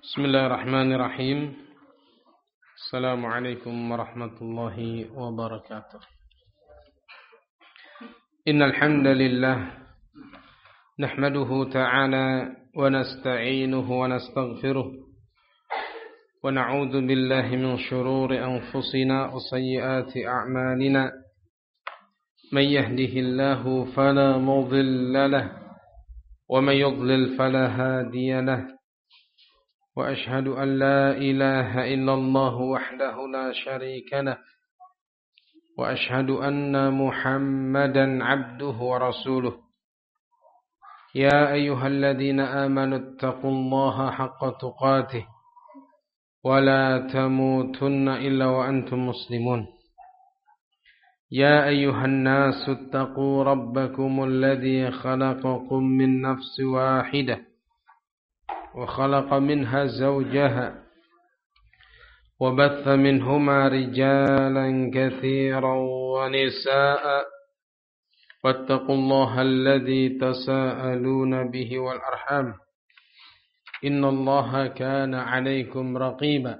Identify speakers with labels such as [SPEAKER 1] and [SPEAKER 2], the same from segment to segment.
[SPEAKER 1] Bismillahirrahmanirrahim. Assalamualaikum warahmatullahi wabarakatuh. Innal hamdalillah nahmaduhu ta'ala wa nasta'inuhu wa nastaghfiruh wa na'udzu billahi min shururi anfusina wa sayyiati a'malina. Man yahdihillahu fala mudilla lahu wa man yudlil fala hadiya lahu. وأشهد أن لا إله إلا الله وحده لا شريك له وأشهد أن محمدا عبده ورسوله يا أيها الذين آمنوا اتقوا الله حق تقاته ولا تموتن إلا وأنتم مسلمون يا أيها الناس اتقوا ربكم الذي خلقكم من نفس واحدة وخلق منها زوجها وبث منهما رجالا كثيرا ونساء واتقوا الله الذي تساءلون به والأرحام إن الله كان عليكم رقيبا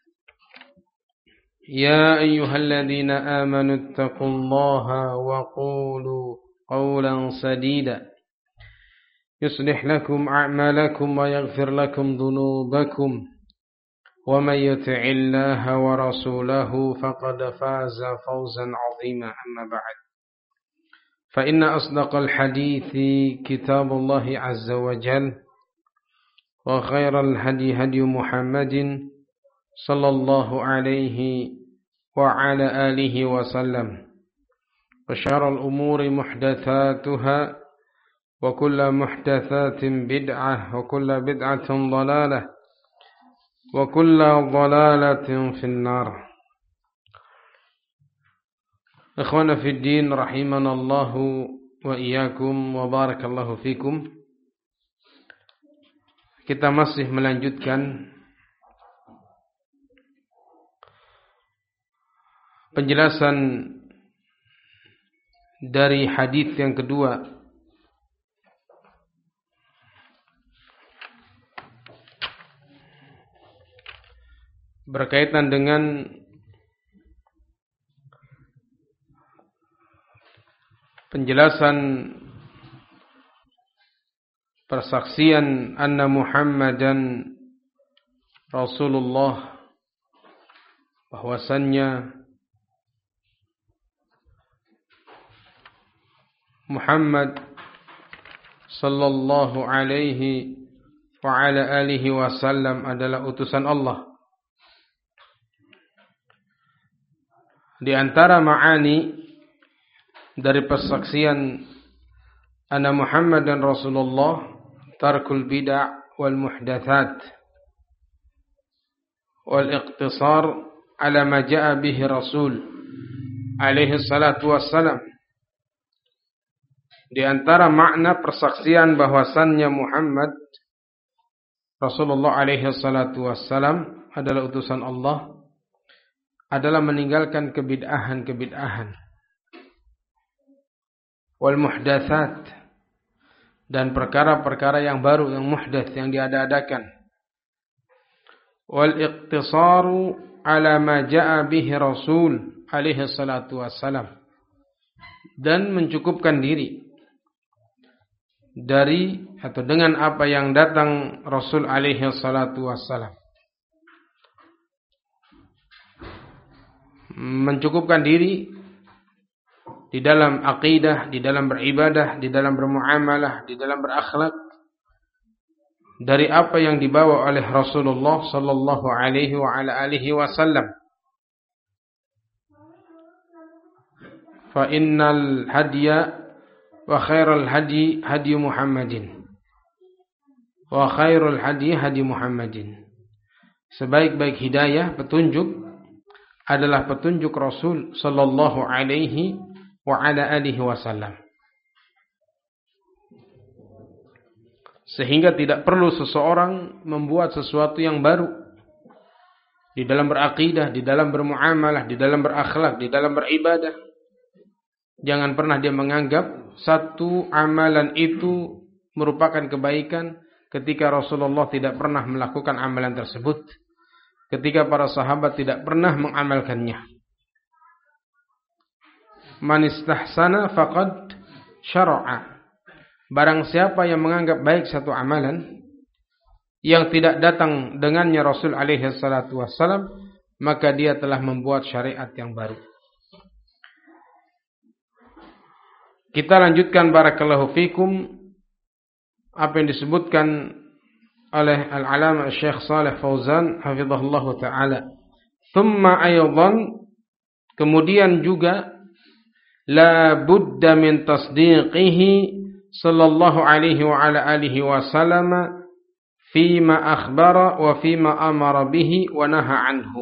[SPEAKER 1] يا أيها الذين آمنوا اتقوا الله وقولوا قولا سديدا يصلح لكم أعمالكم ويغفر لكم ذنوبكم ومن يطع الله ورسوله فقد فاز فوزا عظيما أما بعد فإن أصدق الحديث كتاب الله عز وجل وخير الهدي هدي محمد صلى الله عليه وعلى آله وسلم وشر الأمور محدثاتها وكل محدثات بدعة وكل بدعة ضلالة وكل ضلالة في النار. إخوانا في الدين رحمنا الله وإياكم وبارك الله فيكم. Kita masih melanjutkan penjelasan dari hadis yang kedua berkaitan dengan penjelasan persaksian anna Muhammadan Rasulullah, bahwasannya Muhammad sallallahu alaihi wa ala alihi wasallam adalah utusan Allah. Di antara ma'ani dari persaksian anna Muhammadan Rasulullah tarkul bid'ah wal muhdathat wal iqtisar ala ma ja'a bihi Rasul alaihi salatu wassalam. Di antara makna persaksian bahwasannya Muhammad Rasulullah alaihi salatu wassalam adalah utusan Allah adalah meninggalkan kebid'ahan-kebid'ahan wal muhdatsat, dan perkara-perkara yang baru, yang muhdats, yang diada-adakan, wal iqtisaru ala ma jaa bihi Rasul alaihi salatu wassalam, dan mencukupkan diri dari atau dengan apa yang datang Rasul alaihi salatu wassalam. Mencukupkan diri di dalam aqidah, di dalam beribadah, di dalam bermuamalah, di dalam berakhlak dari apa yang dibawa oleh Rasulullah sallallahu alaihi wa ala alihi wasallam. Fa innal hadiya wa khairal hadi hadi Muhammadin wa khairul hadi hadi Muhammadin. Sebaik-baik hidayah, petunjuk adalah petunjuk Rasul sallallahu alaihi wa ala alihi wasallam. Sehingga tidak perlu seseorang membuat sesuatu yang baru di dalam beraqidah, di dalam bermuamalah, di dalam berakhlak, di dalam beribadah. Jangan pernah dia menganggap satu amalan itu merupakan kebaikan ketika Rasulullah tidak pernah melakukan amalan tersebut, ketika para sahabat tidak pernah mengamalkannya. Man istahsana faqad syara'a. Barang siapa yang menganggap baik satu amalan yang tidak datang dengannya Rasul alaihi salatu wassalam, maka dia telah membuat syariat yang baru. Kita lanjutkan barakallahu fikum apa yang disebutkan oleh Al-Alama Syekh Shalih Fauzan hafizahullah taala. Thumma aydan, kemudian juga la budda min tasdiqihi sallallahu alaihi wa ala alihi wasallam fima akhbara wa fima amara bihi wa naha anhu.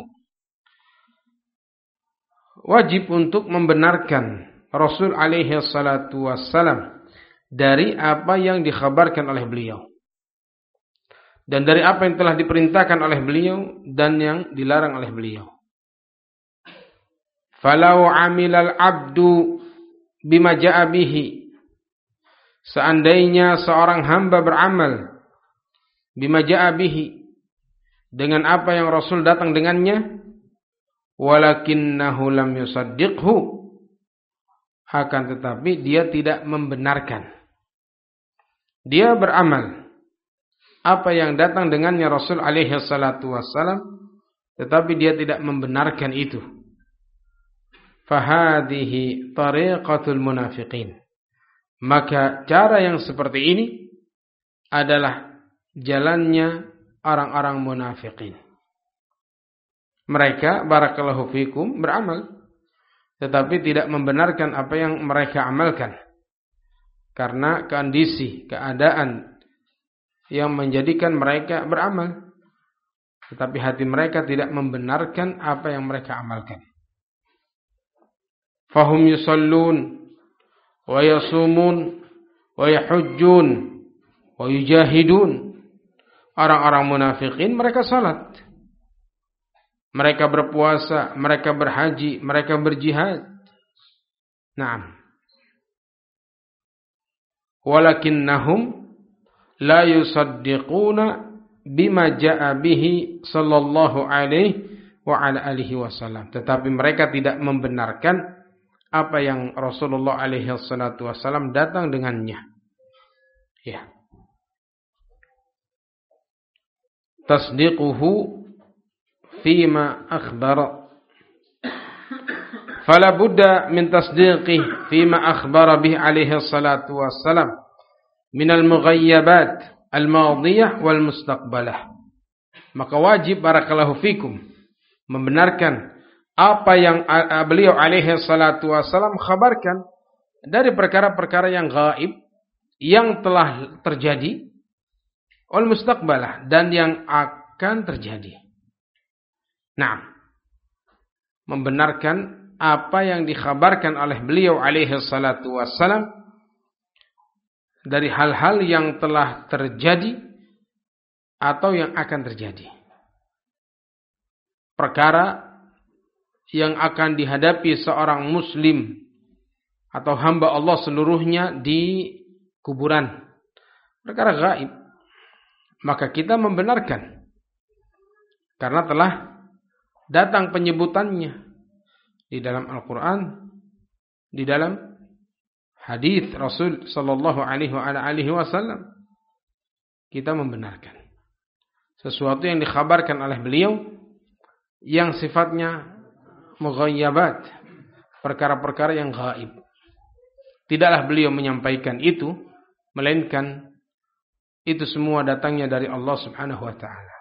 [SPEAKER 1] Wajib untuk membenarkan Rasul alaihi salatu wassalam dari apa yang dikhabarkan oleh beliau dan dari apa yang telah diperintahkan oleh beliau dan yang dilarang oleh beliau. Falau amilal abdu bima ja'a bihi, seandainya seorang hamba beramal bima ja'a bihi, dengan apa yang Rasul datang dengannya, walakinnahu lam yusaddiqhu, akan tetapi dia tidak membenarkan. Dia beramal apa yang datang dengannya Rasul alaihi salatu wassalam, tetapi dia tidak membenarkan itu. Fahadihi tariqatul munafiqin. Maka cara yang seperti ini adalah jalannya orang-orang munafiqin. Mereka barakallahu fikum beramal, tetapi tidak membenarkan apa yang mereka amalkan, karena kondisi, keadaan yang menjadikan mereka beramal, tetapi hati mereka tidak membenarkan apa yang mereka amalkan. Fahum yusallun wa yasumun wa yahujjun wa yujahidun. Orang-orang munafikin mereka salat, mereka berpuasa, mereka berhaji, mereka berjihad. Naam. Walakinnahum la yusaddiquna bima ja'a bihi sallallahu alaihi wa ala alihi wasallam. Tetapi mereka tidak membenarkan apa yang Rasulullah alaihi wassalatu wasallam datang dengannya. Ya. Tasdiquhu fima akhbara. Fala budda min tasdiqih fima akhbara bih alaihi wassalatu wassalam min al-mughayyabat al-madiyah wal mustaqbalah. Maka wajib barakallahu fikum membenarkan apa yang beliau alaihi salatu wasallam khabarkan dari perkara-perkara yang gaib yang telah terjadi, wal mustaqbalah, dan yang akan terjadi. Nah, membenarkan apa yang dikhabarkan oleh beliau alaihi salatu wasallam dari hal-hal yang telah terjadi atau yang akan terjadi. Perkara yang akan dihadapi seorang muslim atau hamba Allah seluruhnya di kuburan, perkara gaib, maka kita membenarkan karena telah datang penyebutannya di dalam Al-Quran, di dalam hadis Rasul sallallahu alaihi wasallam. Kita membenarkan sesuatu yang dikhabarkan oleh beliau yang sifatnya mughayyabat, perkara-perkara yang gaib. Tidaklah beliau menyampaikan itu, melainkan itu semua datangnya dari Allah Subhanahu wa taala.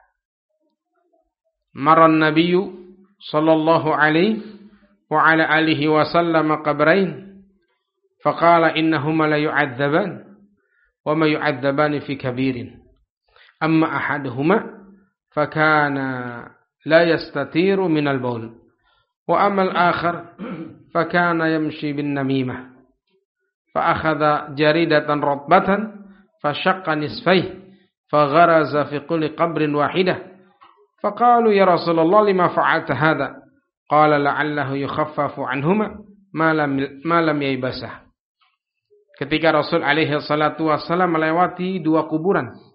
[SPEAKER 1] Maran nabiyyu sallallahu alaihi wa ala alihi wasallam qabrain faqala innahuma la yu'adzaban wa ma yu'adzaban fi kabirin amma ahaduhuma fakana la yastatiru min al-bawl wa amma al-akhar fakana yamshi bin namimah fa akhadha jaridatan ratbatan fashaqqa nisfayhi fagharaza fi kulli qabrin wahidah faqalu ya Rasulullah lima fa'alta hadha qala la'allahu yukhaffafu anhuma ma lam yaybasah. Ketika Rasul alaihi salatu wassalam melewati dua kuburan,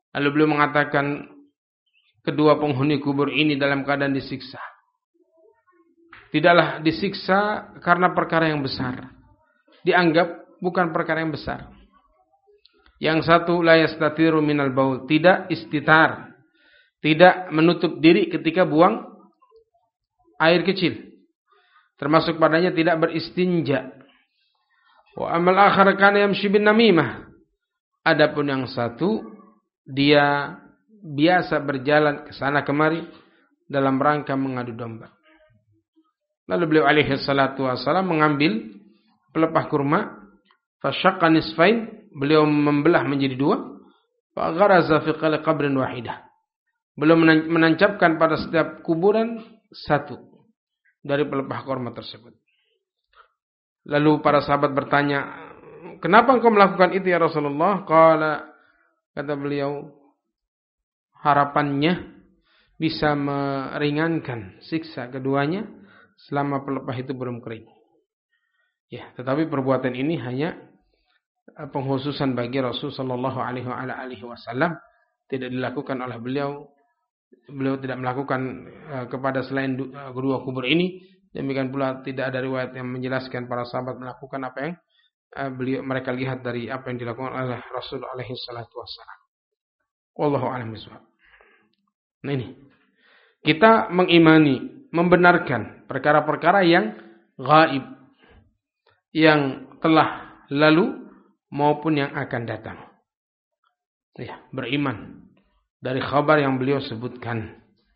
[SPEAKER 1] Lalu beliau mengatakan kedua penghuni kubur ini dalam keadaan disiksa. Tidaklah disiksa karena perkara yang besar. Dianggap bukan perkara yang besar. Yang satu la yastatiru minal baul, tidak istitar, tidak menutup diri ketika buang air kecil. Termasuk padanya tidak beristinja. Wa amal akhar kana yamshi bin namimah. Adapun yang satu, dia biasa berjalan ke sana kemari dalam rangka mengadu domba. Lalu beliau alaihi salatu wassalam mengambil pelepah kurma, fasyaqqa nisfain, beliau membelah menjadi dua, fa gharaza fi qabrin wahidah. Beliau menancapkan pada setiap kuburan satu dari pelepah kurma tersebut. Lalu para sahabat bertanya, "Kenapa engkau melakukan itu ya Rasulullah?" Kata beliau, harapannya bisa meringankan siksa keduanya selama pelepah itu belum kering. Ya, tetapi perbuatan ini hanya pengkhususan bagi Rasul sallallahu alaihi wasallam, tidak dilakukan oleh beliau. Beliau tidak melakukan kepada selain kedua kubur ini. Demikian pula tidak ada riwayat yang menjelaskan para sahabat melakukan apa yang mereka lihat dari apa yang dilakukan oleh Rasul alaihi salatu wassalam. Wallahu a'lam bishawab. Nah ini, kita mengimani, membenarkan perkara-perkara yang gaib, yang telah lalu maupun yang akan datang. Ya, beriman dari khabar yang beliau sebutkan.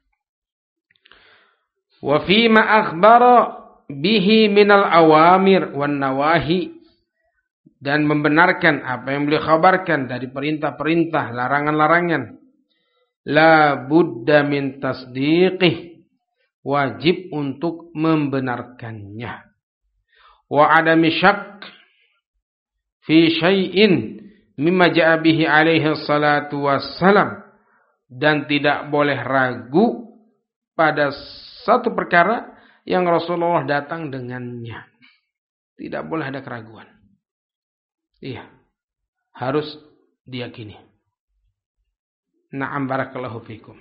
[SPEAKER 1] Wa fima akhbara bihi minal awamir wan nawahi, dan membenarkan apa yang beliau khabarkan dari perintah-perintah, larangan-larangan. La budda min tasdiqih, wajib untuk membenarkannya. Wa adami syak fi syai'in mimma ja'a bihi alaihi salatu wassalam, dan tidak boleh ragu pada satu perkara yang Rasulullah datang dengannya. Tidak boleh ada keraguan. Iya, harus diyakini. Na'am barakallahu fikum.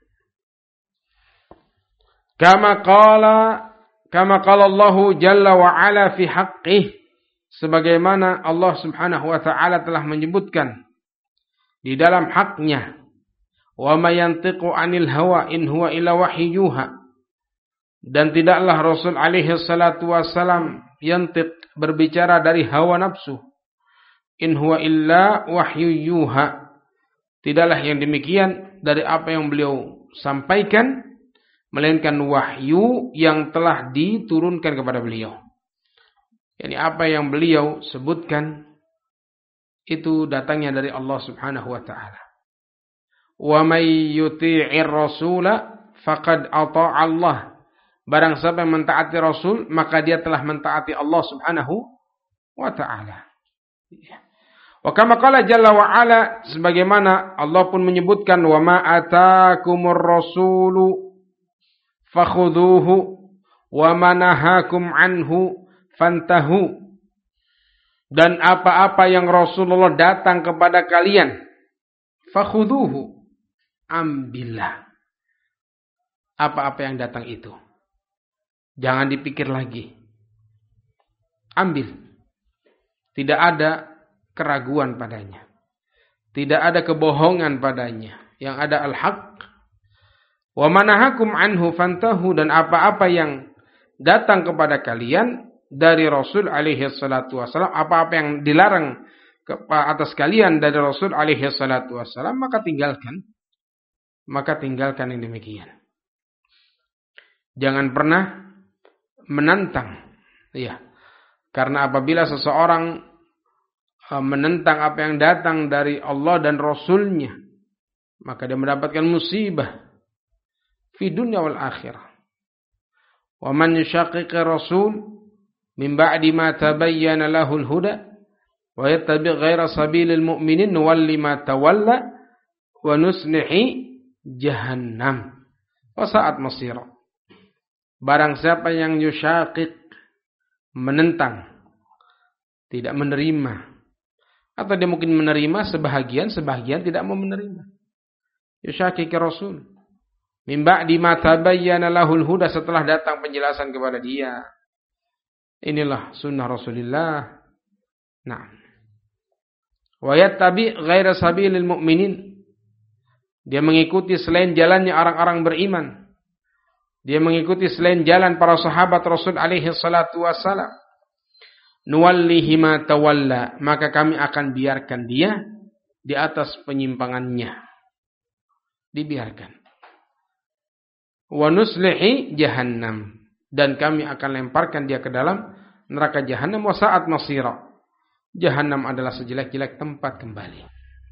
[SPEAKER 1] Kama qala Allah jalla wa ala fi haqqih, sebagaimana Allah Subhanahu wa taala telah menyebutkan di dalam haknya, wa may yantiqu 'anil hawa in huwa illa wahyuha, dan tidaklah Rasul alaihi salatu wassalam yantiq, berbicara dari hawa nafsu, in huwa illa wahyuha, tidaklah yang demikian dari apa yang beliau sampaikan, melainkan wahyu yang telah diturunkan kepada beliau. Yani apa yang beliau sebutkan itu datangnya dari Allah Subhanahu wa taala. Wa may yuti'ir rasula faqad ata'a Allah. Barang siapa yang mentaati Rasul, maka dia telah mentaati Allah Subhanahu wa taala. Wa kama qala jalla wa ala, sebagaimana Allah pun menyebutkan, wa ma ataakumur rasulu fakhudhuhu wa ma nahakum anhu fantahu. Dan apa-apa yang Rasulullah datang kepada kalian, fakhudhuhu, ambillah apa-apa yang datang itu. Jangan dipikir lagi. Ambil. Tidak ada keraguan padanya. Tidak ada kebohongan padanya. Yang ada al-haq. Wa manahakum anhu fantahu, dan apa-apa yang datang kepada kalian dari Rasul alaihi salatu wassalam, apa-apa yang dilarang atas kalian dari Rasul alaihi salatu wassalam, maka tinggalkan. Maka tinggalkan yang demikian. Jangan pernah menantang, ya, karena apabila seseorang menentang apa yang datang dari Allah dan Rasulnya, maka dia mendapatkan musibah fi dunya wal akhirah. Wa man yushaqiqir rasul min ba'di ma tabayyana lahul huda wa yattabi' ghaira sabilil mu'minin nuwalli ma tawalla wa nuslihi jahannam wa sa'at masira. Barang siapa yang yushaqiq, menentang, tidak menerima, atau dia mungkin menerima sebahagian tidak mau menerima. Yusyakiki Rasul. Min ba'di ma tabayyana lahul huda, setelah datang penjelasan kepada dia. Inilah sunnah Rasulullah. Nah. Wa yattabi ghaira sabilil mu'minin. Dia mengikuti selain jalannya orang-orang beriman. Dia mengikuti selain jalan para sahabat Rasul alaihi salatu wassalam. Nuwallihi ma tawalla, maka kami akan biarkan dia di atas penyimpangannya. Dibiarkan. Wa nuslihi jahannam, dan kami akan lemparkan dia ke dalam neraka jahannam. Wa sa'at masira, jahannam adalah sejelek-jelek tempat kembali.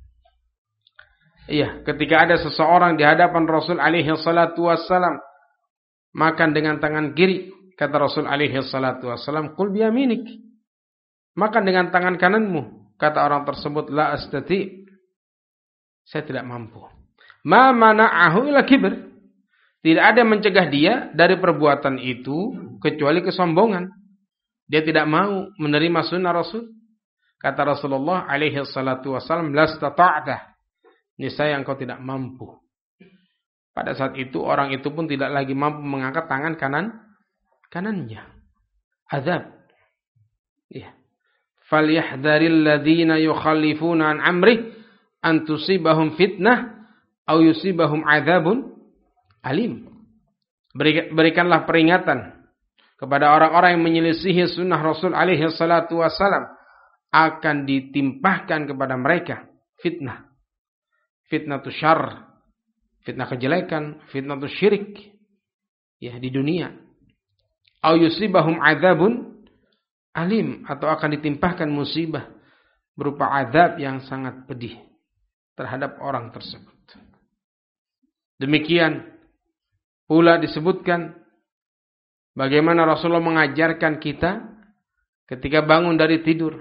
[SPEAKER 1] Iya, ketika ada seseorang di hadapan Rasul alaihi salatu wassalam makan dengan tangan kiri, kata Rasul alaihi salatu wassalam, qul biyaminik, makan dengan tangan kananmu. Kata orang tersebut, la astati, saya tidak mampu. Ma mana'ahu ila kibr, tidak ada yang mencegah dia dari perbuatan itu kecuali kesombongan. Dia tidak mau menerima sunnah Rasul. Kata Rasulullah alaihi salatu wassalam, la stata'ta, niscaya engkau tidak mampu. Pada saat itu orang itu pun tidak lagi mampu mengangkat tangan kanannya. Azab. Ya. Falyahdharil ladzina yukhallifuna an amrih an tusibahum fitnah aw yusibahum adzabun alim. Berikanlah peringatan kepada orang-orang yang menyelisihi sunnah Rasul alaihi salatu wassalam, akan ditimpahkan kepada mereka fitnah. Fitnah tu syarr, fitnah kejelekan, fitnah tu syirik, ya, di dunia. Au yusibahum adzabun alim, atau akan ditimpahkan musibah berupa azab yang sangat pedih terhadap orang tersebut. Demikian pula disebutkan bagaimana Rasulullah mengajarkan kita ketika bangun dari tidur.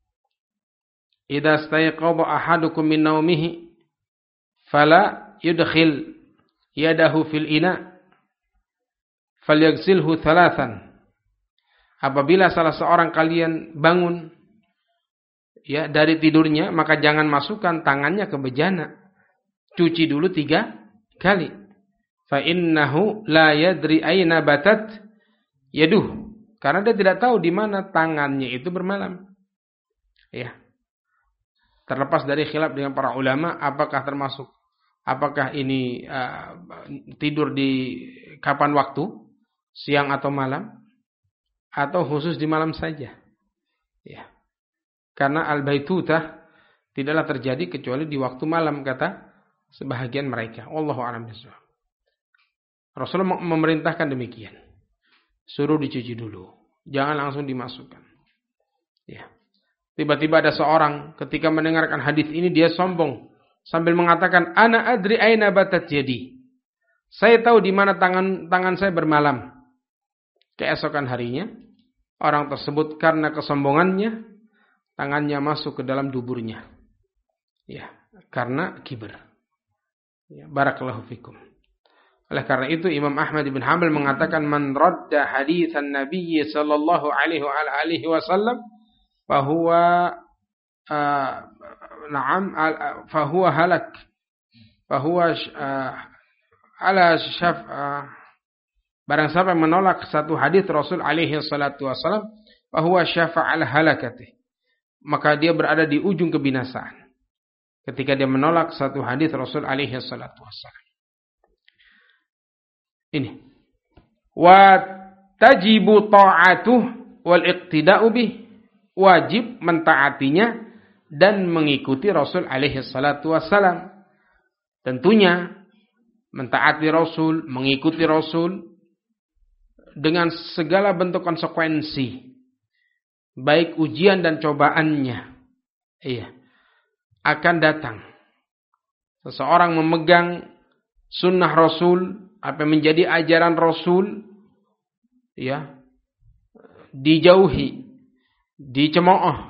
[SPEAKER 1] Idza stayqadha ahadukum min naumihi fala yudkhil yadahu fil ina falyaghsilhu thalathan. Apabila salah seorang kalian bangun ya dari tidurnya, maka jangan masukkan tangannya ke bejana. Cuci dulu 3 kali. Fa innahu la yadri aina batat yaduh, karena dia tidak tahu di mana tangannya itu bermalam. Ya. Terlepas dari khilaf dengan para ulama, apakah ini tidur di kapan waktu, siang atau malam, atau khusus di malam saja. Ya. Karena al-baitutah tidaklah terjadi kecuali di waktu malam, kata sebahagian mereka. Wallahu a'lam bishawab. Rasulullah memerintahkan demikian. Suruh dicuci dulu, jangan langsung dimasukkan. Ya. Tiba-tiba ada seorang ketika mendengarkan hadis ini dia sombong sambil mengatakan, ana adri aina batat yadi. Saya tahu di mana tangan saya bermalam. Keesokan harinya orang tersebut karena kesombongannya tangannya masuk ke dalam duburnya. Ya, karena kibir. Ya, barakallahu fikum. Oleh karena itu Imam Ahmad bin Hanbal mengatakan, man radda haditsan Nabi sallallahu alaihi wasallam fahuwa fahuwa halak, fahuwa ala syaf, barang siapa yang menolak satu hadis Rasul alaihi salatu wasallam, fahuwa syafa'al halakati, maka dia berada di ujung kebinasaan ketika dia menolak satu hadis Rasul alaihi salatu wasallam. Ini wa tajibu ta'atuh wal iqtida'u bih, wajib mentaatinya dan mengikuti Rasul alaihi salatu wassalam. Tentunya mentaati Rasul, mengikuti Rasul dengan segala bentuk konsekuensi, baik ujian dan cobaannya, akan datang. Seseorang memegang sunnah Rasul, apa yang menjadi ajaran Rasul, ya, dijauhi, dicemooh,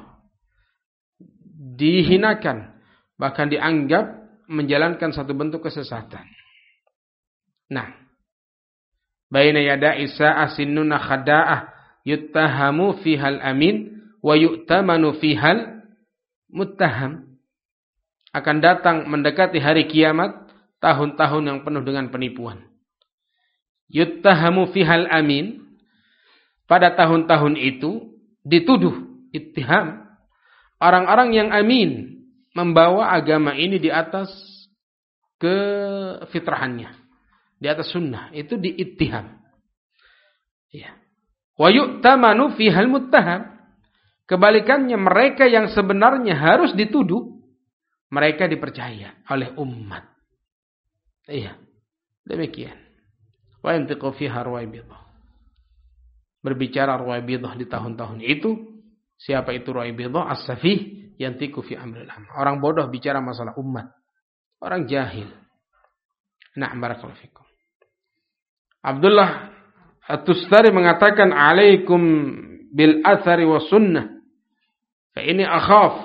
[SPEAKER 1] dihinakan, bahkan dianggap menjalankan satu bentuk kesesatan. Nah, baina yada Isa asinnuna khada'ah yuttahamu fihal amin wa yu'tamanu fihal muttaham. Akan datang mendekati hari kiamat tahun-tahun yang penuh dengan penipuan. Yuttahamu fihal amin. Pada tahun-tahun itu dituduh ittiham orang-orang yang amin, membawa agama ini di atas kefitrahannya, di atas sunnah, itu diittiham. Ya. Wa yu'tamanu fihal muttaham. Kebalikannya, mereka yang sebenarnya harus dituduh, mereka dipercaya oleh umat. Iya, demikian. Wa yantiqu fiha Ruwaibidah. Berbicara Ruwaibidah di tahun-tahun itu. Siapa itu Ruwaibidah? As-safih yantiqu fi amril am. Orang bodoh bicara masalah umat. Orang jahil. Na'am, barakallahu fikum. Abdullah At-Tustari mengatakan, alaikum bil athari wa sunnah. Fa ini akhaf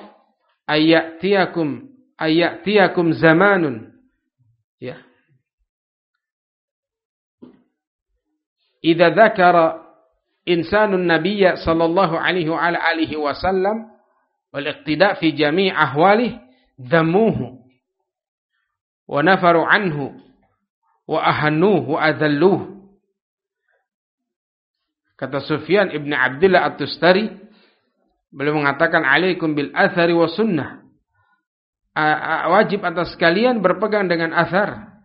[SPEAKER 1] ayatiyakum zamanun. Ya. Idza dzakara insanun nabiyya sallallahu alaihi wa alihi wasallam wal iqtida' fi jami' ahwalihi dhammuhu wa nafaru anhu wa ahannuhu wa adhalluhu. Kata Sufyan ibn Abdullah At-Tustari, beliau mengatakan, alaikum bil athari wa sunnah. Wajib atas kalian berpegang dengan athar.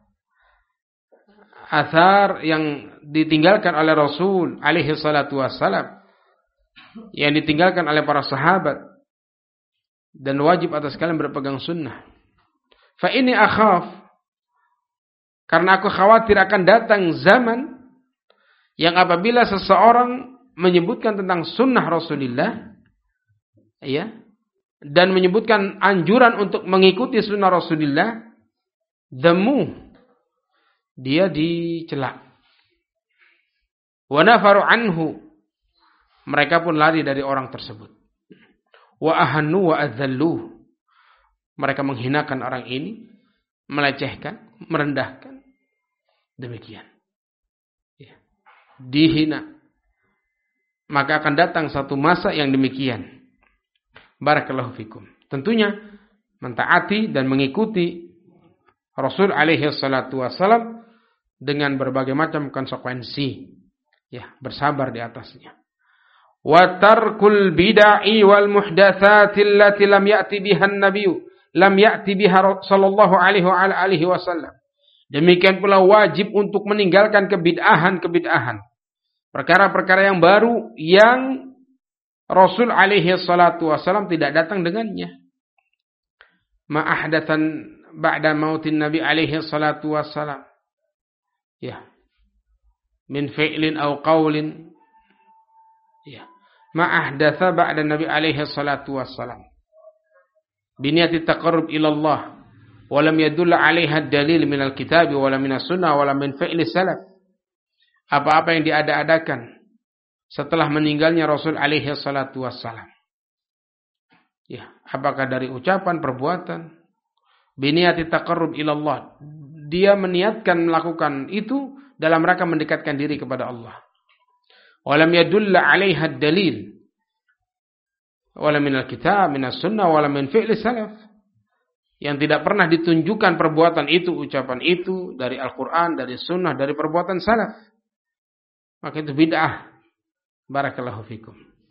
[SPEAKER 1] Athar yang ditinggalkan oleh Rasul alaihi salatu wassalam, yang ditinggalkan oleh para sahabat, dan wajib atas kalian berpegang sunnah. Fa ini akhaf, karena aku khawatir akan datang zaman yang apabila seseorang menyebutkan tentang sunnah Rasulullah, ya, dan menyebutkan anjuran untuk mengikuti sunnah Rasulullah, dhammu, dia dicela. Wa nafaru anhu, mereka pun lari dari orang tersebut. Wa ahannu wa adzalluh, mereka menghinakan orang ini, melecehkan, merendahkan. Demikian. Ya. Dihina. Maka akan datang satu masa yang demikian. Barakallahu fikum. Tentunya mentaati dan mengikuti Rasul alaihi salatu wassalam dengan berbagai macam konsekuensi. Ya, bersabar di atasnya. Wa tarkul bid'i wal muhdatsati allati lam ya'ti biha an-nabiy, lam ya'ti biha sallallahu alaihi wa alihi wasallam. Demikian pula wajib untuk meninggalkan kebid'ahan-kebid'ahan. Perkara-perkara yang baru yang Rasul alaihi salatu wasallam tidak datang dengannya. Ma'ahdatan ba'da mautin Nabi alaihi salatu wasallam. Ya. Min fi'lin aw qawlin. Ya. Ma'ahdatha ba'da Nabi alaihi salatu wasallam. Biniyati taqarrub ila Allah. Walam yadulla 'alaiha dalil minal kitab wala minas sunnah wala min fi'li salaf. Apa-apa yang diada-adakan setelah meninggalnya Rasul alaihi salatu wassalam. Ya, apakah dari ucapan, perbuatan, biniyati taqarrub ila Allah. Dia meniatkan melakukan itu dalam rangka mendekatkan diri kepada Allah. Walam yadulla 'alaiha dalil wala minal kitab minas sunnah wala min fi'li salaf. Yang tidak pernah ditunjukkan perbuatan itu, ucapan itu dari Al-Quran, dari Sunnah, dari perbuatan salaf, maka itu bid'ah. Barakallahu fikum.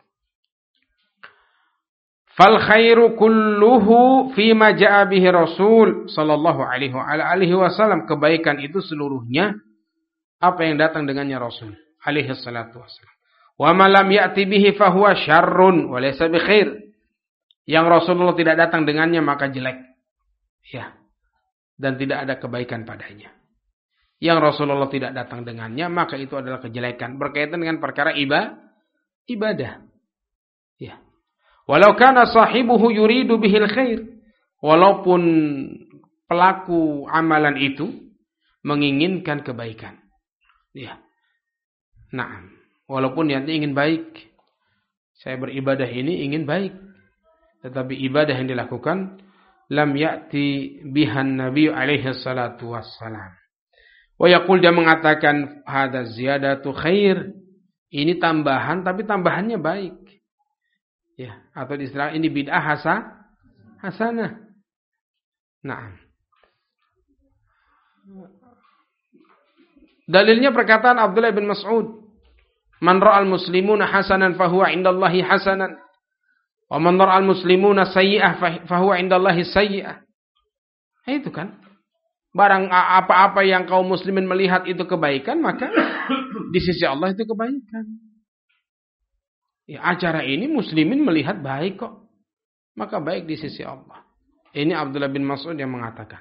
[SPEAKER 1] Fal khairu kulluhu fima ja'a bihi Rasul sallallahu alaihi wasallam. Kebaikan itu seluruhnya apa yang datang dengannya Rasul alaihi salatu wasallam. Wa ma lam ya'ti bihi fahuwa syarrun wa laysa bi khair. Yang Rasulullah tidak datang dengannya maka jelek. Ya. Dan tidak ada kebaikan padanya. Yang Rasulullah tidak datang dengannya maka itu adalah kejelekan berkaitan dengan perkara ibadah. Ya. Walau kana sahibuhu yuridu bihil khair, walaupun pelaku amalan itu menginginkan kebaikan. Ya. Naam. Walaupun niatnya ingin baik. Saya beribadah ini ingin baik. Tetapi ibadah yang dilakukan lam ya'ti bihan Nabi alaihi salatu wassalam. Wa yaqul, dia mengatakan hadza ziyadatu khair. Ini tambahan tapi tambahannya baik. Ya, atau istilah ini bid'ah hasanah. Naam. Dalilnya perkataan Abdullah bin Mas'ud, "Man ra'al muslimuna hasanan fahuwa 'indallahi hasanan, wa man ra'al muslimuna sayyi'ah fahuwa 'indallahi sayyi'ah." Itu kan. Barang apa-apa yang kaum muslimin melihat itu kebaikan, maka di sisi Allah itu kebaikan. Ya, acara ini muslimin melihat baik kok, maka baik di sisi Allah. Ini Abdullah bin Mas'ud yang mengatakan.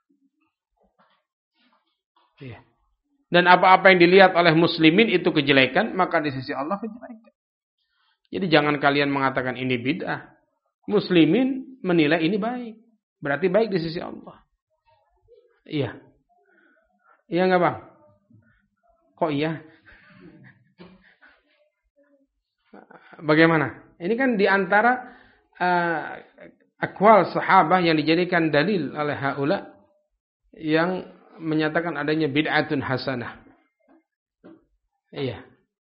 [SPEAKER 1] Ya. Dan apa-apa yang dilihat oleh muslimin itu kejelekan, maka di sisi Allah kejelekan. Jadi jangan kalian mengatakan ini bid'ah. Muslimin menilai ini baik. Berarti baik di sisi Allah. Iya. Iya enggak, Bang? Kok iya? Bagaimana? Ini kan di antara akwal sahabah yang dijadikan dalil oleh haula yang menyatakan adanya bid'atun hasanah. Iya.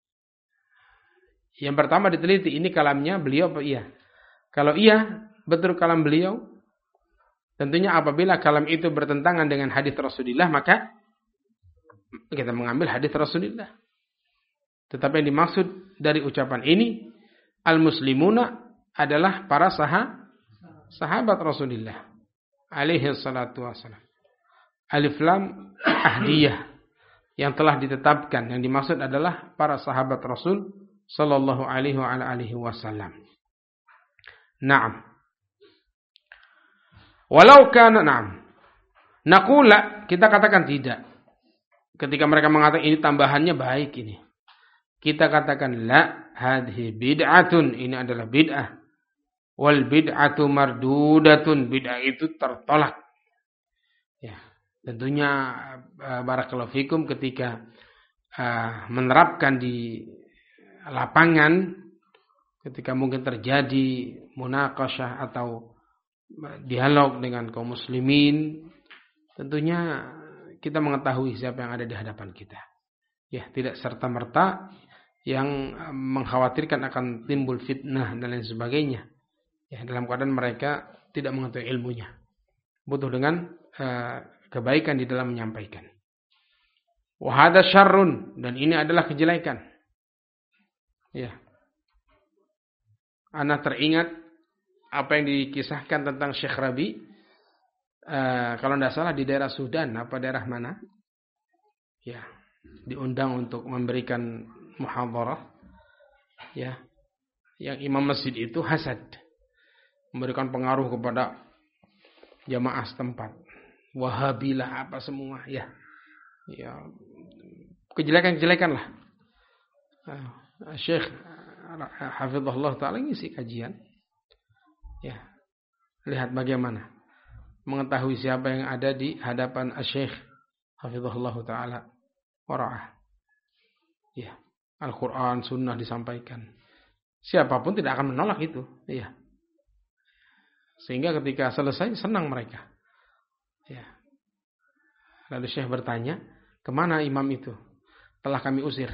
[SPEAKER 1] Yang pertama diteliti, ini kalamnya beliau apa iya? Kalau iya, betul kalam beliau, tentunya apabila kalam itu bertentangan dengan hadis Rasulullah, maka kita mengambil hadis Rasulullah. Tetapi yang dimaksud dari ucapan ini, al-muslimuna adalah para sahabat Rasulullah alaihi salatu wassalam. Alif lam ahdiyah yang telah ditetapkan, yang dimaksud adalah para sahabat Rasul sallallahu alaihi wa alihi wasallam. Naam. Walau kana na'am. Naqula, kita katakan tidak. Ketika mereka mengatakan ini tambahannya baik ini. Kita katakan la, hadhi bid'atun, ini adalah bid'ah. Wal bid'atu mardudatun, bid'ah itu tertolak. Ya. Tentunya barakallahu fikum ketika menerapkan di lapangan, ketika mungkin terjadi munaqasyah atau dialog dengan kaum muslimin, tentunya kita mengetahui siapa yang ada di hadapan kita. Ya, tidak serta-merta yang mengkhawatirkan akan timbul fitnah dan lain sebagainya. Ya, dalam keadaan mereka tidak mengetahui ilmunya. Butuh dengan kebaikan di dalam menyampaikan. Wa hadza syarrun, dan ini adalah kejelekan. Ya. Ana teringat apa yang dikisahkan tentang Syekh Rabi, kalau tidak salah di daerah Sudan, apa daerah mana? Ya, diundang untuk memberikan muhadharah. Ya. Yang imam masjid itu hasad, memberikan pengaruh kepada jamaah setempat. Wahabilah apa semua, ya. Ya, kejelekan-kejelekan lah. Syekh hafizahullah taala ngisi kajian. Ya. Lihat bagaimana mengetahui siapa yang ada di hadapan Syekh hafizahullah taala wara'ah. Ya. Al-Qur'an, sunnah disampaikan. Siapapun tidak akan menolak itu, ya. Sehingga ketika selesai senang mereka. Ya. Lalu Syekh bertanya, kemana imam itu? Telah kami usir.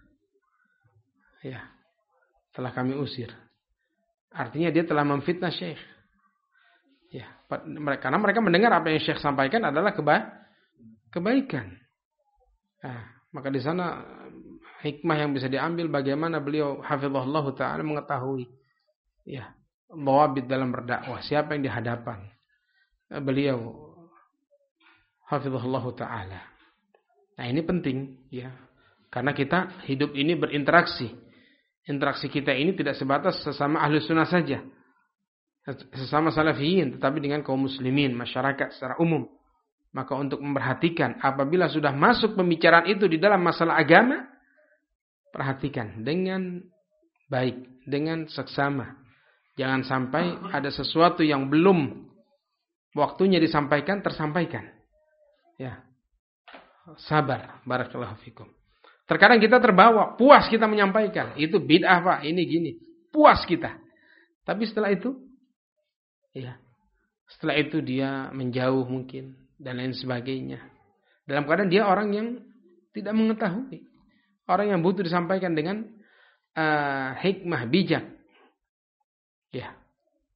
[SPEAKER 1] Ya, telah kami usir. Artinya dia telah memfitnah Syekh. Ya, karena mereka mendengar apa yang Syekh sampaikan adalah kebaikan. Nah, maka di sana hikmah yang bisa diambil bagaimana beliau hafizahullah taala mengetahui, ya, dhawabit dalam berdakwah, siapa yang di hadapan beliau hafizahullah ta'ala. Nah, ini penting, ya. Karena kita hidup ini berinteraksi. Interaksi kita ini tidak sebatas sesama ahli sunnah saja, sesama salafiyin, tetapi dengan kaum muslimin, masyarakat secara umum. Maka untuk memperhatikan apabila sudah masuk pembicaraan itu di dalam masalah agama, perhatikan dengan baik, dengan seksama. Jangan sampai ada sesuatu yang belum waktunya disampaikan tersampaikan. Ya, sabar, barakallahu fikum. Terkadang kita terbawa, puas kita menyampaikan, itu bid'ah Pak, ini gini, puas kita. Tapi setelah itu, ya, setelah itu dia menjauh mungkin dan lain sebagainya. Dalam keadaan dia orang yang tidak mengetahui, orang yang butuh disampaikan dengan hikmah bijak. Ya,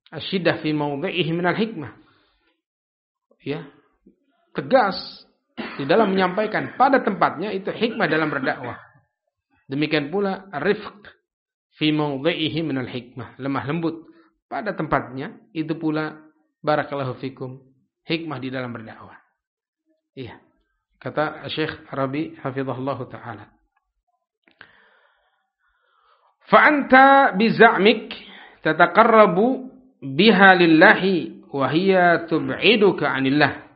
[SPEAKER 1] asyidah fi mawdhi'ihi minal hikmah. Ya, tegas di dalam menyampaikan pada tempatnya, itu hikmah dalam berdakwah. Demikian pula rifq fi mawdhi'ihi minal hikmah, lemah lembut pada tempatnya, itu pula barakallahu fikum hikmah di dalam berdakwah. Iya. Kata Syekh Rabi hafizahullah taala. Fa anta biz'amik tataqarrabu biha lillahi wa hiya tub'iduka 'anillah.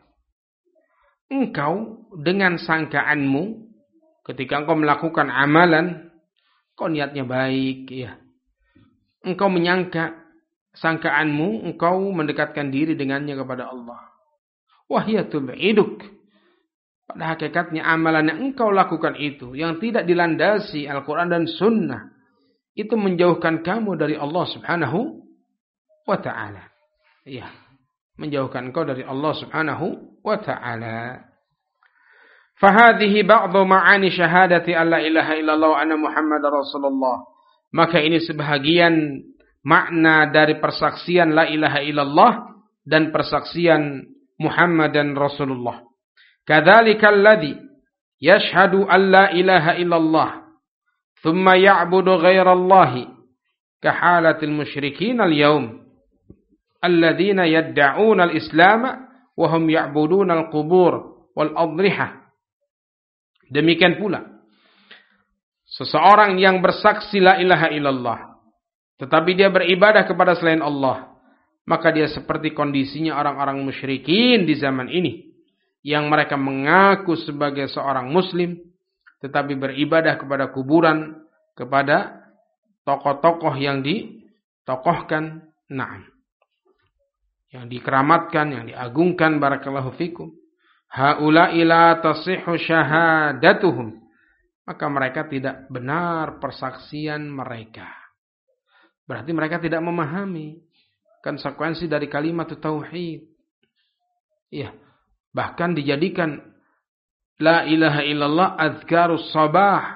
[SPEAKER 1] Engkau dengan sangkaanmu ketika engkau melakukan amalan, kau niatnya baik, ya. Engkau menyangka, sangkaanmu, engkau mendekatkan diri dengannya kepada Allah. Wahya tub'iduk. Pada hakikatnya amalan yang engkau lakukan itu, yang tidak dilandasi Al-Quran dan Sunnah, itu menjauhkan kamu dari Allah Subhanahu wa ta'ala. Ya, menjauhkan engkau dari Allah Subhanahu wa ta'ala. Fahadhihi ba'dhu ma'ani syahadati an la ilaha illallah wa anna Muhammadar Rasulullah. Maka ini sebahagian makna dari persaksian la ilaha illallah dan persaksian Muhammad dan Rasulullah. Kadzalika alladhi yashhadu an la ilaha illallah thumma ya'budu ghairallahi kahalatil musyrikin al-yawm alladhina yadda'una al-islam wa hum ya'buduna al-qubur wal adrihah. Demikian pula seseorang yang bersaksi la ilaha illallah tetapi dia beribadah kepada selain Allah, maka dia seperti kondisinya orang-orang musyrikin di zaman ini yang mereka mengaku sebagai seorang muslim tetapi beribadah kepada kuburan, kepada tokoh-tokoh yang ditokohkan, na'am, yang dikeramatkan, yang diagungkan, barakallahu fikum. Haula'i la tasihhu syahadatuhum. Maka mereka tidak benar persaksian mereka. Berarti mereka tidak memahami konsekuensi dari kalimat tauhid. Ya, bahkan dijadikan la ilaha illallah azkarus sabah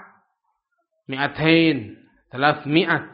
[SPEAKER 1] 200, 300,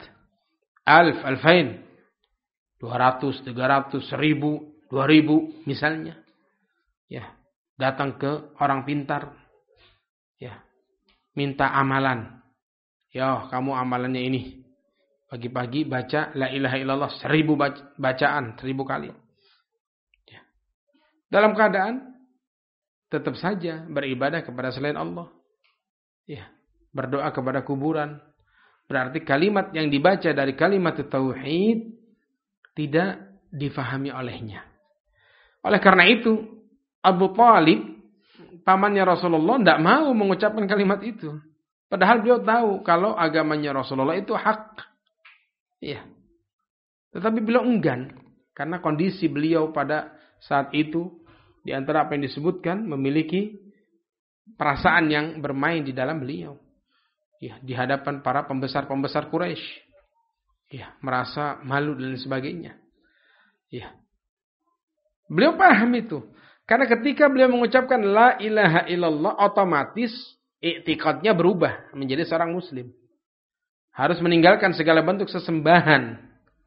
[SPEAKER 1] 1000, 200, 300, 1000, 2000 misalnya. Ya, datang ke orang pintar, ya, minta amalan. Ya, kamu amalannya ini. Pagi-pagi baca la ilaha illallah 1000 bacaan, 1000 kali. Ya. Dalam keadaan tetap saja beribadah kepada selain Allah. Ya, berdoa kepada kuburan. Berarti kalimat yang dibaca dari kalimat tauhid tidak difahami olehnya. Oleh karena itu, Abu Thalib, pamannya Rasulullah, tidak mau mengucapkan kalimat itu. Padahal beliau tahu kalau agamanya Rasulullah itu hak. Ya. Tetapi beliau enggan. Karena kondisi beliau pada saat itu, di antara apa yang disebutkan, memiliki perasaan yang bermain di dalam beliau. Ya, di hadapan para pembesar-pembesar Quraisy. Ya, merasa malu dan sebagainya. Ya. Beliau paham itu. Karena ketika beliau mengucapkan la ilaha illallah, otomatis i'tiqadnya berubah menjadi seorang muslim. Harus meninggalkan segala bentuk sesembahan,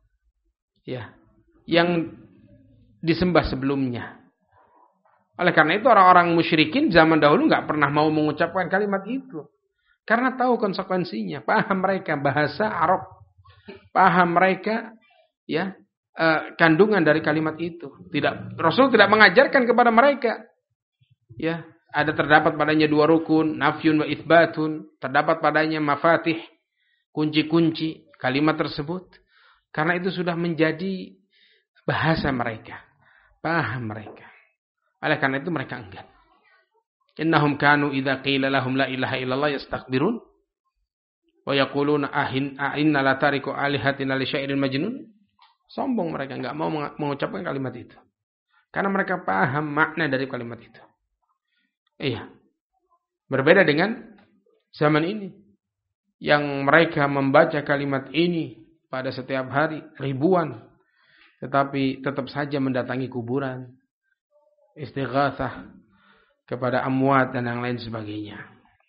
[SPEAKER 1] ya, yang disembah sebelumnya. Oleh karena itu orang-orang musyrikin zaman dahulu nggak pernah mau mengucapkan kalimat itu. Karena tahu konsekuensinya. Paham mereka bahasa Arab. Paham mereka, ya, kandungan dari kalimat itu. Rasul tidak mengajarkan kepada mereka. Ya, terdapat padanya 2 rukun, nafyun wa itsbatun, terdapat padanya mafatih, kunci-kunci kalimat tersebut. Karena itu sudah menjadi bahasa mereka, paham mereka. Oleh karena itu mereka enggan. Innahum kanu idza qila lahum la ilaha illallah yastakbirun wa yaquluna inna la tariku alihatina li syairin majnun. Sombong mereka, enggak mau mengucapkan kalimat itu. Karena mereka paham makna dari kalimat itu. Iya. Berbeda dengan zaman ini yang mereka membaca kalimat ini pada setiap hari ribuan, tetapi tetap saja mendatangi kuburan, istighatsah kepada amwat dan yang lain sebagainya.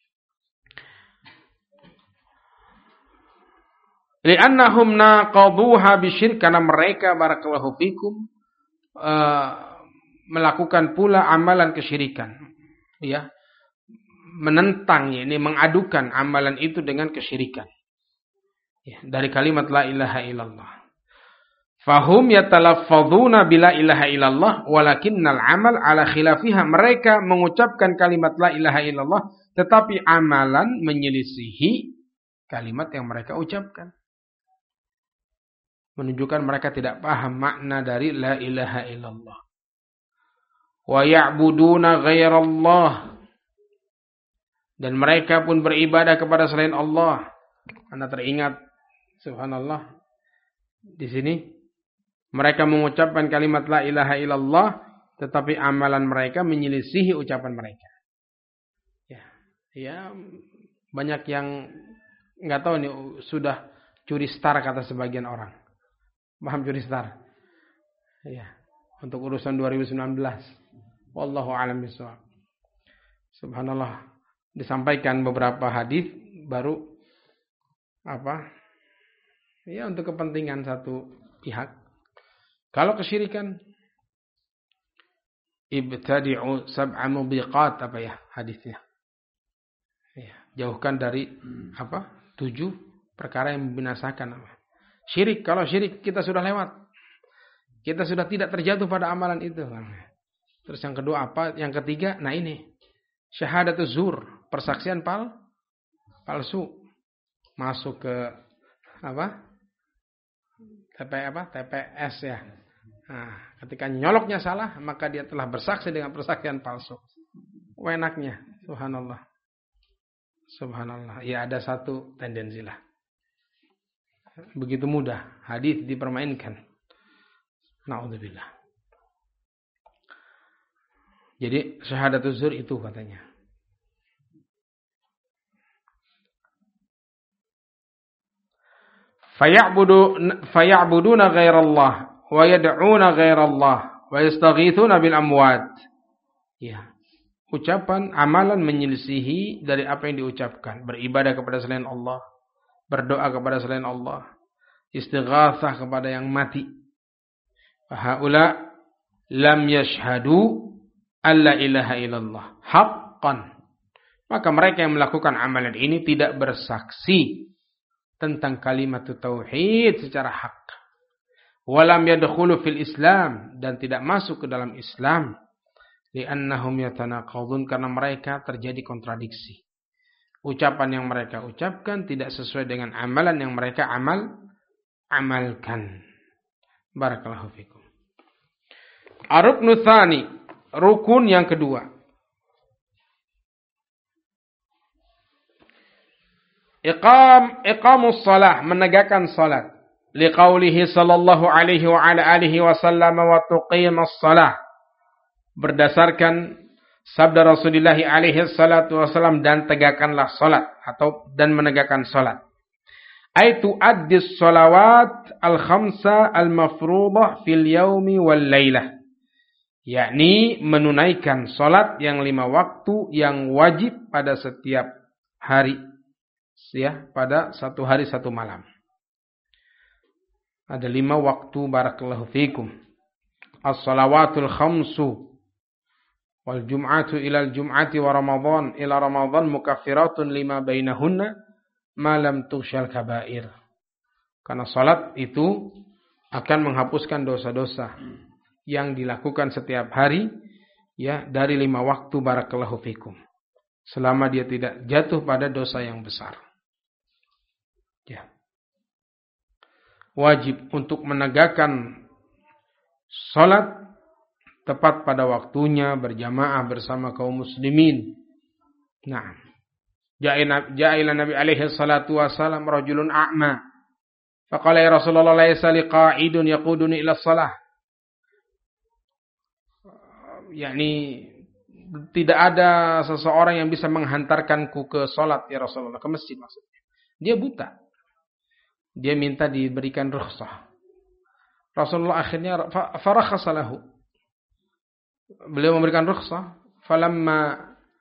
[SPEAKER 1] Li'annahum naqaduha bisyirk, karena mereka barakallahu fikum melakukan pula amalan kesyirikan. ya menentang, ini mengadukan amalan itu dengan kesyirikan. Ya, dari kalimat la ilaha illallah. Fahum yatalaffadzuna bila ilaha illallah walakinnal amal ala khilafiha. Mereka mengucapkan kalimat la ilaha illallah tetapi amalan menyelisihi kalimat yang mereka ucapkan. Menunjukkan mereka tidak paham makna dari la ilaha illallah. Wa ya'buduna ghairallah. Dan mereka pun beribadah kepada selain Allah. Anda teringat, subhanallah, di sini mereka mengucapkan kalimat la ilaha illallah, tetapi amalan mereka menyelisihi ucapan mereka. Ya, banyak yang nggak tahu nih, sudah curi star kata sebagian orang. Paham curi star? Ya, untuk urusan 2019. Wallahu a'lam bishawab. Subhanallah, disampaikan beberapa hadis baru ya untuk kepentingan satu pihak. Kalau kesyirikan, ibtadi'u sab'a mubiqat, hadisnya. Ya, jauhkan dari 7 perkara yang membinasakan. Syirik, kalau syirik kita sudah lewat. Kita sudah tidak terjatuh pada amalan itu. Terus yang kedua apa? Yang ketiga, nah ini syahadatuz zur, persaksian palsu. Masuk ke TPS ya. Nah, ketika nyoloknya salah, maka dia telah bersaksi dengan persaksian palsu. Enaknya, subhanallah. Subhanallah. Ya, ada satu tendensi lah. Begitu mudah hadis dipermainkan. Na'udzubillah. Jadi syahadatuz zur itu katanya. Faya'buduna ghairallah wa yad'una ghairallah wa yastaghithuna bil amwat. Ya. Ucapan amalan menyelisihi dari apa yang diucapkan. Beribadah kepada selain Allah, berdoa kepada selain Allah, istighatsah kepada yang mati. Haula lam yashhadu alla ilaha illallah haqqan. Maka mereka yang melakukan amalan ini tidak bersaksi tentang kalimat tauhid secara hak. Walam yadkhulu fil Islam, dan tidak masuk ke dalam Islam. Li'annahum yatanaqadun, karena mereka terjadi kontradiksi. Ucapan yang mereka ucapkan tidak sesuai dengan amalan yang mereka amalkan. Barakallahu fikum. Ar-ruknu tsani, rukun yang kedua. Iqamus shalah, menegakkan salat. Liqaulihi sallallahu alaihi wa ala alihi wasallam wa tuqimus shalah. Berdasarkan sabda Rasulullah alaihi salatu wasallam, dan tegakkanlah salat dan menegakkan salat. Aitu addis salawat al-khamsa al-mafruḍah fil yaumi wal lailah. Yakni menunaikan salat yang 5 waktu yang wajib pada setiap hari. Ya, pada 1 hari 1 malam. Ada 5 waktu, barakallahu fikum. As-salawatul khamsu wal jum'atu ilal jum'ati wa ramadhan ila ramadhan mukaffiratun lima bainahunna ma lam tughshal kabair. Karena salat itu akan menghapuskan dosa-dosa yang dilakukan setiap hari, ya, dari 5 waktu, barakallahu fikum, selama dia tidak jatuh pada dosa yang besar. Ya. Wajib untuk menegakkan salat tepat pada waktunya, berjamaah bersama kaum muslimin. Nah, ja'ila Nabi alaihi salatu wasallam rajulun a'ma. Faqala ya Rasulullah laysa li qa'idun yaquduni ila shalah. yakni tidak ada seseorang yang bisa menghantarkanku ke salat ya Rasulullah, ke masjid maksudnya. Dia buta. Dia minta diberikan rukhsah. Rasulullah akhirnya farakhasa lahu. Beliau memberikan rukhsah. Falamma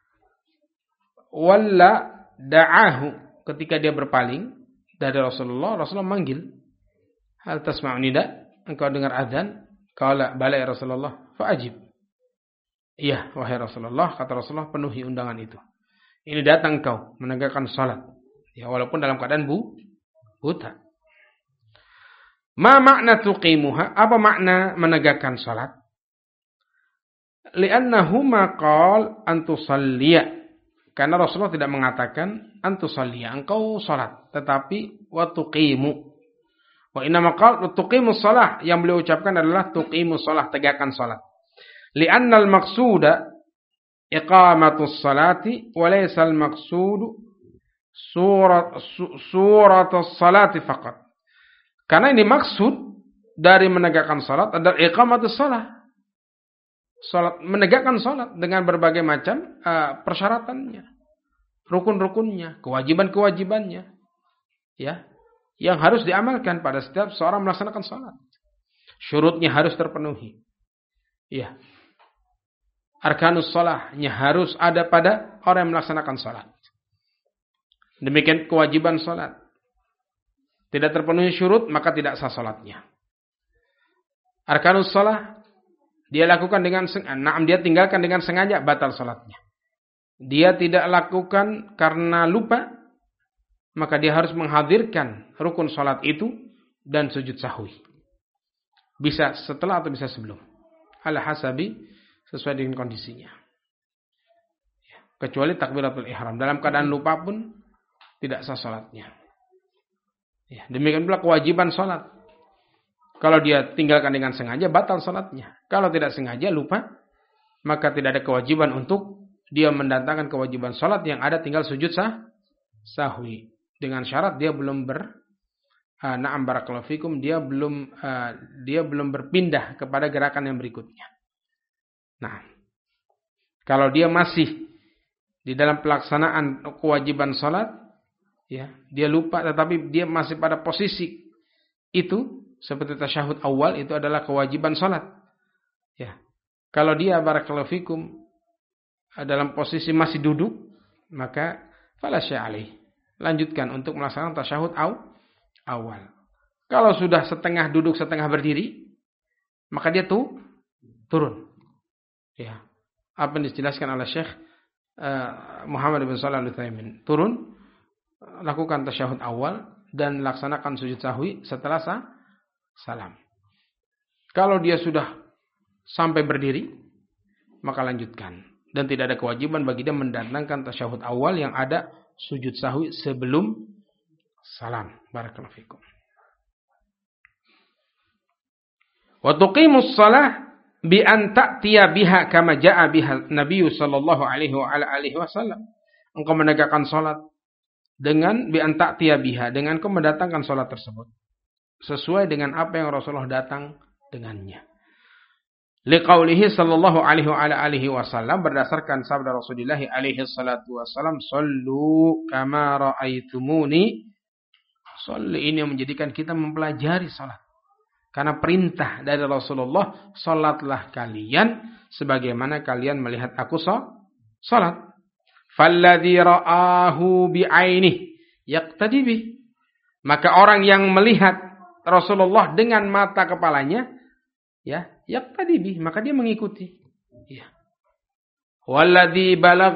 [SPEAKER 1] walla da'ahu, ketika dia berpaling dari Rasulullah, Rasulullah manggil. Hal tasma'u nida? Engkau dengar azan? Qala bala ya Rasulullah, fa'ajib. Iya, wahai Rasulullah, kata Rasulullah, penuhi undangan itu. Ini datang kau menegakkan salat. Ya, walaupun dalam keadaan buta. Ma makna tuqimuha? Apa makna menegakkan salat? Li'annahu maqal an tusalliya. Karena Rasulullah tidak mengatakan an tusalliya, engkau salat, tetapi wa tuqimu. Wa inna maqal tuqimus salah, yang beliau ucapkan adalah tuqimus salah, tegakkan salat. Li'anna al-maqsuda iqamatus salati wa laysa al-maqsudu suratus salati faqat. Karena ini maksud dari menegakkan salat adalah iqamatus salah. Salat, menegakkan salat dengan berbagai macam persyaratannya, rukun-rukunnya, kewajiban-kewajibannya, ya, yang harus diamalkan pada setiap seorang melaksanakan salat. Syurutnya harus terpenuhi. Ya. Arkanus salahnya harus ada pada orang yang melaksanakan salat. Demikian kewajiban salat. Tidak terpenuhi syurut, maka tidak sah salatnya. Arkanus salah dia lakukan dengan dia tinggalkan dengan sengaja, batal salatnya. Dia tidak lakukan karena lupa, maka dia harus menghadirkan rukun salat itu dan sujud sahwi. Bisa setelah atau bisa sebelum. Ala hasabi, sesuai dengan kondisinya. Kecuali takbiratul ihram. Dalam keadaan lupa pun tidak sah salatnya. Ya, demikian pula kewajiban salat. Kalau dia tinggalkan dengan sengaja, batal salatnya. Kalau tidak sengaja, lupa, maka tidak ada kewajiban untuk dia mendatangkan kewajiban salat, yang ada tinggal sujud sahwi. Dengan syarat dia belum na'am barakallahu fikum, dia belum berpindah kepada gerakan yang berikutnya. Nah, kalau dia masih di dalam pelaksanaan kewajiban salat, ya, dia lupa tetapi dia masih pada posisi itu, seperti tasyahud awal itu adalah kewajiban salat. Ya. Kalau dia barakallahu fikum dalam posisi masih duduk, maka fala syai' alaih. Lanjutkan untuk melaksanakan tasyahud awal. Kalau sudah setengah duduk, setengah berdiri, maka dia turun. Ya. Apa yang dijelaskan oleh Syekh Muhammad bin Shalih Al-Utsaimin. Turun, lakukan tasyahud awal dan laksanakan sujud sahwi setelah salam. Kalau dia sudah sampai berdiri, maka lanjutkan. Dan tidak ada kewajiban bagi dia mendatangkan tasyahud awal yang ada sujud sahwi sebelum salam. Barakallahu fikum. Wa tuqimus shalah bi an ta'tiya biha kama jaa biha Nabi sallallahu alaihi wa ala alihi wasallam. Engkau menegakkan salat dengan bi an ta'tiya biha, dengan engkau mendatangkan salat tersebut sesuai dengan apa yang Rasulullah datang dengannya. Liqaulihi sallallahu alaihi wa ala alihi wasallam, berdasarkan sabda Rasulullah alaihi salatu wasallam, sallu kama raaitumuni. Salli ini yang menjadikan kita mempelajari salat. Karena perintah dari Rasulullah, salatlah kalian sebagaimana kalian melihat aku salat. Falladzi ra'ahu bi'ainih yaqtadi bih. Maka orang yang melihat Rasulullah dengan mata kepalanya, ya, yaqtadi bih, maka dia mengikuti. Ya. Walladzi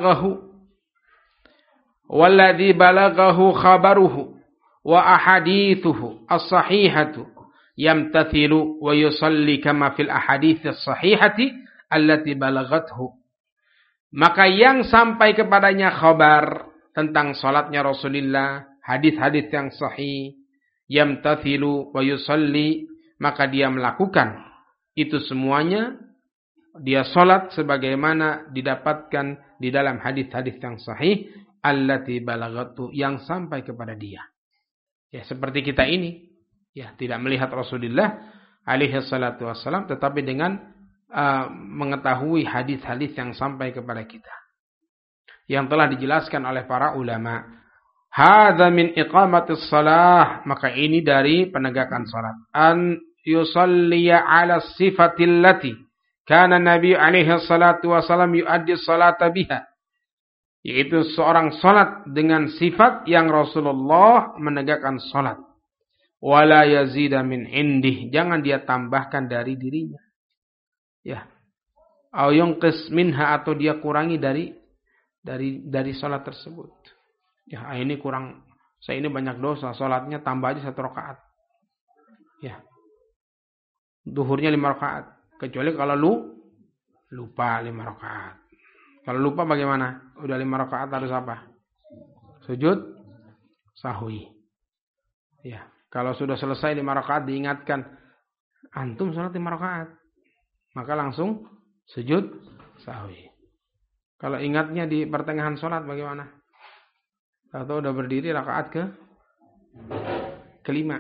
[SPEAKER 1] balaghahu khabaruhu wa ahadithuhu as-sahihatu yamtathilu wa yusalli kama fil ahadits as-sahihati allati balaghathu. Maka yang sampai kepadanya khabar tentang salatnya Rasulullah, hadis-hadis yang sahih, yamtathilu wa yusalli, maka dia melakukan itu semuanya, dia salat sebagaimana didapatkan di dalam hadis-hadis yang sahih, allati balaghathu, yang sampai kepada dia. Ya, seperti kita ini, ya, tidak melihat Rasulullah alaihi salatu wassalam, tetapi dengan mengetahui hadis-hadis yang sampai kepada kita, yang telah dijelaskan oleh para ulama. Hadza min iqamatis shalah, maka ini dari penegakan salat. An yusalliya ala sifatil lati kana Nabi alaihi salatu wassalam yuaddi salata biha, yaitu seorang salat dengan sifat yang Rasulullah menegakkan salat. Wala yazida min indih, jangan dia tambahkan dari dirinya. Ya. Au yunqis minha, atau dia kurangi dari salat tersebut. Ya, ini kurang, saya ini banyak dosa, salatnya tambah aja 1 rakaat. Ya. Duhurnya 5 rakaat, kecuali kalau lupa 5 rakaat. Kalau lupa bagaimana? Udah 5 rakaat harus apa? Sujud sahwi. Ya, kalau sudah selesai 5 rakaat diingatkan, antum salat 5 rakaat, maka langsung sujud sahwi. Kalau ingatnya di pertengahan salat bagaimana? Atau udah berdiri rakaat kelima.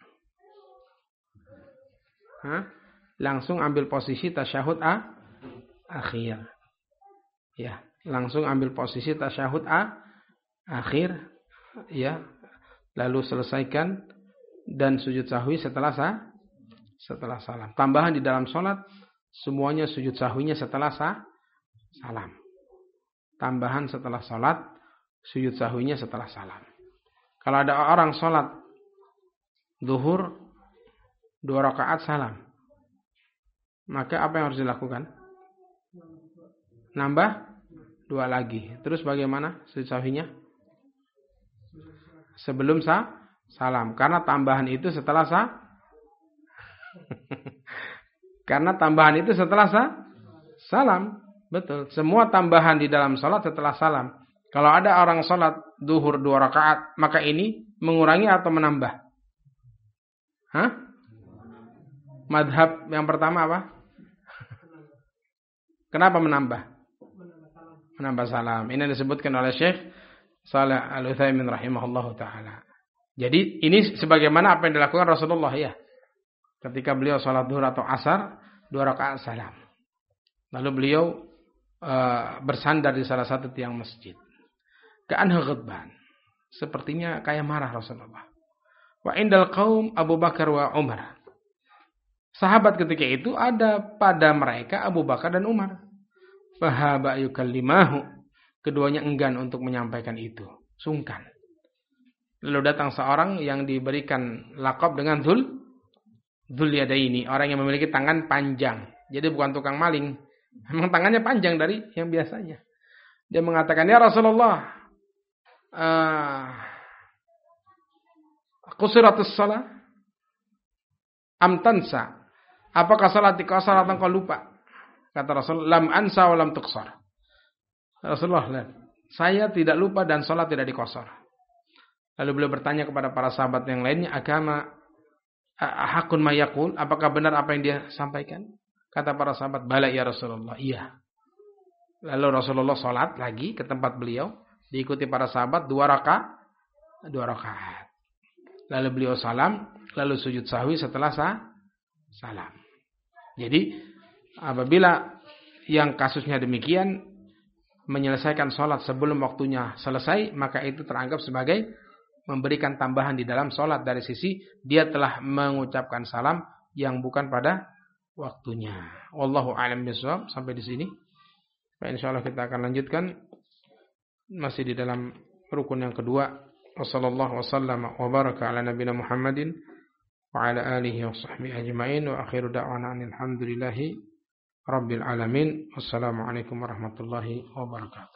[SPEAKER 1] Langsung ambil posisi tasyahud akhir. Ya, langsung ambil posisi tasyahud akhir, ya. Lalu selesaikan dan sujud sahwi setelah salam. Tambahan di dalam salat semuanya sujud sahwinya setelah salam. Tambahan setelah salat, sujud sahwinya setelah salam. Kalau ada orang salat zuhur 2 rakaat salam, maka apa yang harus dilakukan? Nambah 2 lagi. Terus bagaimana sujud sahwinya? Sebelum salam. Karena tambahan itu setelah Karena tambahan itu setelah salam. Betul. Semua tambahan di dalam salat setelah salam. Kalau ada orang salat zuhur 2 rakaat, maka ini mengurangi atau menambah? Madhab yang pertama apa? Kenapa menambah? Menambah salam. Ini disebutkan oleh Syekh Shalih Al-Utsaimin rahimahullahu taala. Jadi ini sebagaimana apa yang dilakukan Rasulullah, ya. Ketika beliau salat zuhur atau asar 2 rakaat salam. Lalu beliau bersandar di salah satu tiang masjid. Ka'anhu ghadban. Sepertinya kayak marah Rasulullah. Wa indal qaum Abu Bakar wa Umar. Sahabat ketika itu ada pada mereka Abu Bakar dan Umar. Fahaba yukallimahu. Keduanya enggan untuk menyampaikan itu. Sungkan. Lalu datang seorang yang diberikan lakab dengan Dzul Yadaini. Orang yang memiliki tangan panjang. Jadi bukan tukang maling. Memang tangannya panjang dari yang biasanya. Dia mengatakan, ya Rasulullah, qusiratus shalah am tansa. Apakah salat dikosor atau kau lupa? Kata Rasul, lam ansa wa lam tuqsar. Rasulullah, saya tidak lupa dan salat tidak dikosor. Lalu beliau bertanya kepada para sahabat yang lainnya, agama hakun ma yaqul, apakah benar apa yang dia sampaikan? Kata para sahabat, bala ya Rasulullah, iya. Lalu Rasulullah salat lagi ke tempat beliau, diikuti para sahabat 2 rakaat. Lalu beliau salam, lalu sujud sahwi setelah salam. Jadi apabila yang kasusnya demikian, menyelesaikan sholat sebelum waktunya selesai, maka itu teranggap sebagai memberikan tambahan di dalam sholat dari sisi dia telah mengucapkan salam yang bukan pada waktunya. Wallahu a'lam bishawab. Sampai di sini. Insyaallah kita akan lanjutkan masih di dalam rukun yang kedua. Wassallallahu wasallam wa baraka ala nabiyina Muhammadin wa ala alihi wa sahbihi ajma'in wa akhiru da'wana alhamdulillahi rabbil alamin. Wassalamualaikum warahmatullahi wabarakatuh.